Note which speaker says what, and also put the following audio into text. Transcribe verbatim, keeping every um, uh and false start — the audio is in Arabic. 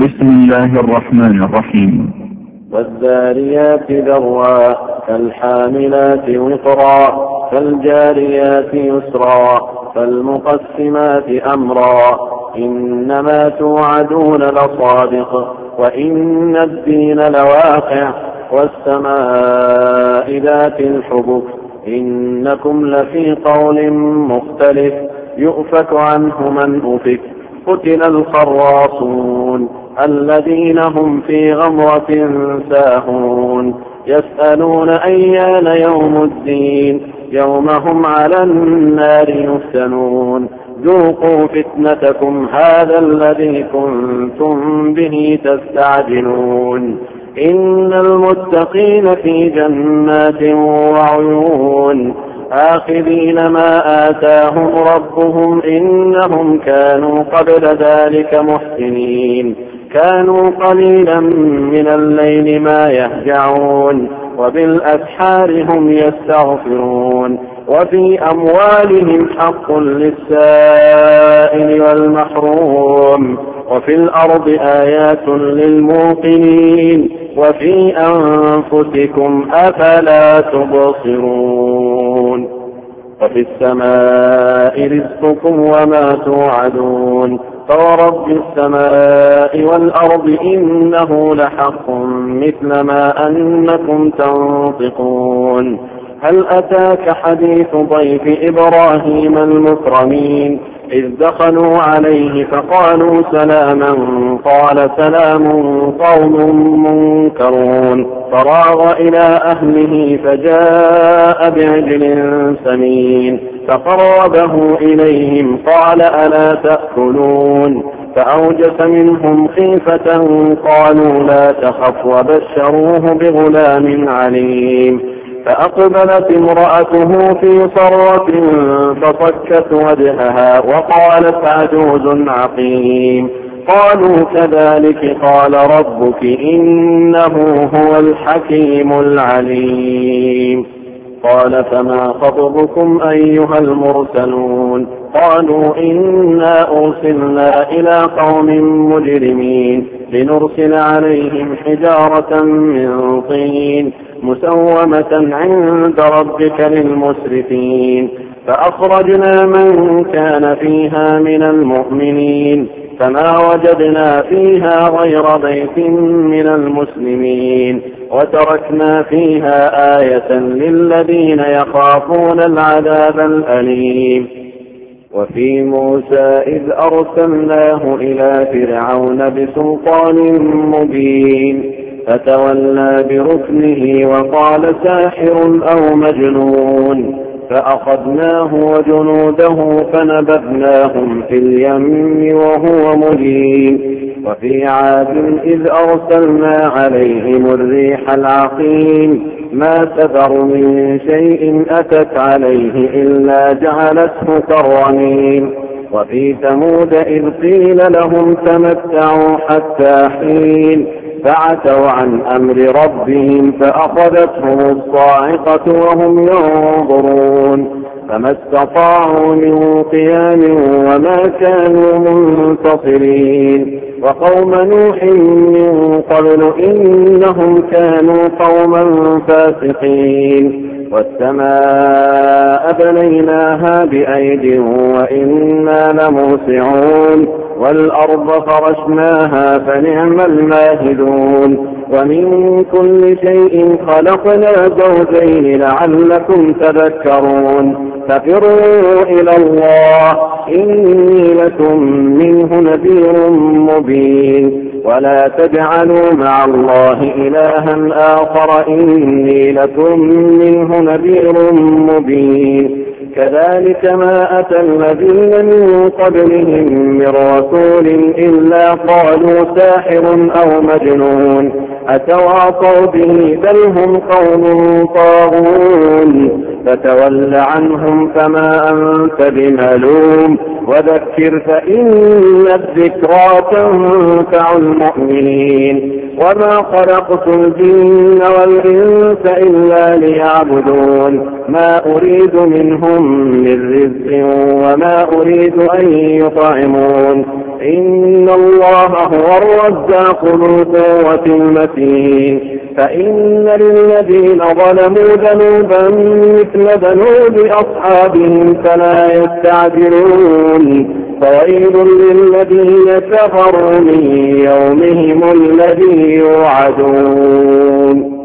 Speaker 1: بسم الله الرحمن الرحيم.
Speaker 2: والذاريات ذروا فالحاملات وقرا فالجاريات يسرا فالمقسمات أمرا إنما توعدون لصادق وإن الدين لواقع والسماء ذات الحبك إنكم لفي قول مختلف يؤفك عنه من أفك قتل الخراصون الذين هم في غمرة ساهون يسألون أيان يوم الدين يوم هم على النار يفتنون ذوقوا فتنتكم هذا الذي كنتم به تستعجلون إن المتقين في جنات وعيون آخذين ما آتاهم ربهم إنهم كانوا قبل ذلك محسنين كانوا قليلا من الليل ما يهجعون وبالأسحار هم يستغفرون وفي أموالهم حق للسائل والمحروم وفي الأرض آيات للموقنين وفي أنفسكم أفلا تبصرون وفي السماء رزقكم وما توعدون فورب السماء والأرض إنه لحق مثل ما أنكم تنطقون هل أتاك حديث ضيف إبراهيم المكرمين إذ دخلوا عليه فقالوا سلاما قال سلام قوم منكرون فراغ إلى أهله فجاء بعجل سمين فقربه إليهم قال ألا تأكلون فأوجس منهم خيفة قالوا لا تخف وبشروه بغلام عليم فأقبلت امرأته في صرة فصكت وجهها وقالت عجوز عقيم قالوا كذلك قال ربك إنه هو الحكيم العليم قال فما خطبكم أيها المرسلون قالوا إنا أرسلنا إلى قوم مجرمين لنرسل عليهم حجارة من طين مسومة عند ربك للمسرفين فأخرجنا من كان فيها من المؤمنين فما وجدنا فيها غير بيت من المسلمين وتركنا فيها آية للذين يخافون العذاب الأليم وفي موسى إذ أرسلناه إلى فرعون بسلطان مبين فتولى بركنه وقال ساحر أو مجنون فأخذناه وجنوده فنبذناهم في اليم وهو مليم وفي عاد إذ أرسلنا عليهم الريح العقيم ما تذر من شيء أتت عليه إلا جعلته كالرميم وفي ثمود إذ قيل لهم تمتعوا حتى حين فعتوا عن أمر ربهم فأخذتهم الصاعقة وهم ينظرون فما استطاعوا من قيام وما كانوا منتصرين وقوم نوح من قبل إنهم كانوا قوما فاسقين والسماء بنيناها بأيد وإنا لموسعون والأرض فرشناها فنعم الماهدون ومن كل شيء خلقنا زوجين لعلكم تذكرون ففروا إلى الله إني لكم منه نذير مبين ولا تجعلوا مع الله إلها آخر إني لكم منه نذير مبين كذلك ما أتى الذين من قبلهم من رسول إلا قالوا ساحر أو مجنون أتواصوا به بل هم قوم طاغون فتول عنهم فما أنت بملوم وذكر فإن الذكرى تنفع المؤمنين وما خلقت الجن والإنس إلا ليعبدون ما أريد منهم من رزق وما أريد أن يطعمون إن الله هو الرزاق ذو القوة المتين فإن للذين ظلموا ذنوبا مثل ذنوب أصحابهم فلا يستعجلون فويل للذين كفروا من يومهم الذي يوعدون.